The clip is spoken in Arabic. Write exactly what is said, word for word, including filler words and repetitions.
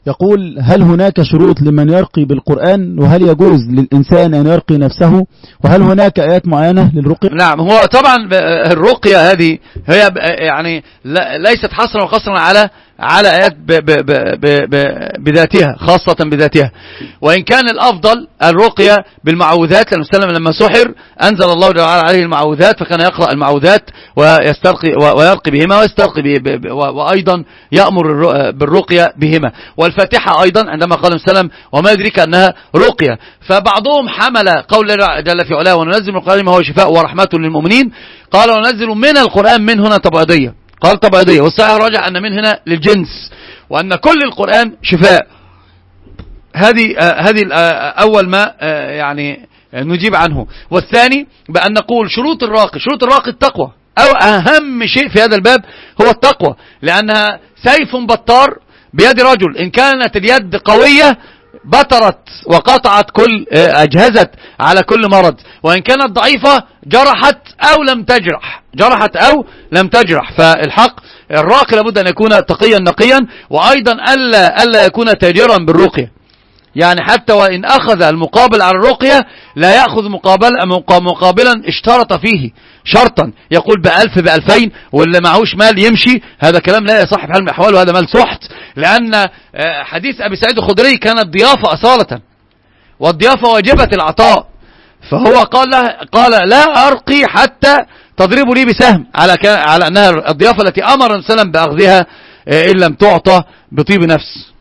يقول: هل هناك شروط لمن يرقي بالقرآن؟ وهل يجوز للإنسان أن يرقي نفسه؟ وهل هناك آيات معينة للرقية؟ نعم، هو طبعا الرقية هذه هي يعني ليست حصرا وقصرا على على آيات بذاتها، خاصة بذاتها، وإن كان الأفضل الرقية بالمعوذات، لأن سلم لما سحر أنزل الله جل وعلا عليه المعوذات، فكان يقرأ المعوذات ويسترقي ويرقي بهما ويسترقي وأيضا يأمر بالرقية بهما، والفاتحة أيضا عندما قال سلم وما يدريك أنها رقية. فبعضهم حمل قول جل في علاه وننزل من القرآن ما هو شفاء ورحمة للمؤمنين، قال وننزل من القرآن من هنا تبعيضية، قال تبعيضية، والصحيح راجع أن من هنا للجنس، وأن كل القرآن شفاء. هذه هذه أول ما يعني نجيب عنه. والثاني بأن نقول شروط الراقي، شروط الراقي التقوى، أو أهم شيء في هذا الباب هو التقوى، لأنها سيف بطار بيد رجل، إن كانت اليد قوية بطرت وقطعت كل أجهزت على كل مرض، وإن كانت ضعيفة جرحت أو لم تجرح جرحت أو لم تجرح. فالحق الراقي لابد أن يكون تقيا نقيا، وأيضا ألا, ألا يكون تاجرا بالرقية، يعني حتى وإن أخذ المقابل على الرقية لا يأخذ مقابل مقابلا اشترط فيه شرطا، يقول بألف بألفين واللي معهوش مال يمشي، هذا كلام لا يصح في حال من الأحوال، وهذا مال سحت. لأن حديث أبي سعيد الخدري كانت ضيافة أصالة، والضيافة واجبة العطاء، فهو قال له قال لا أرقي حتى تضربوا لي بسهم، على على أنها الضيافة التي أمر النبي صلى الله عليه وسلم بأخذها إن لم تعطى بطيب نفس.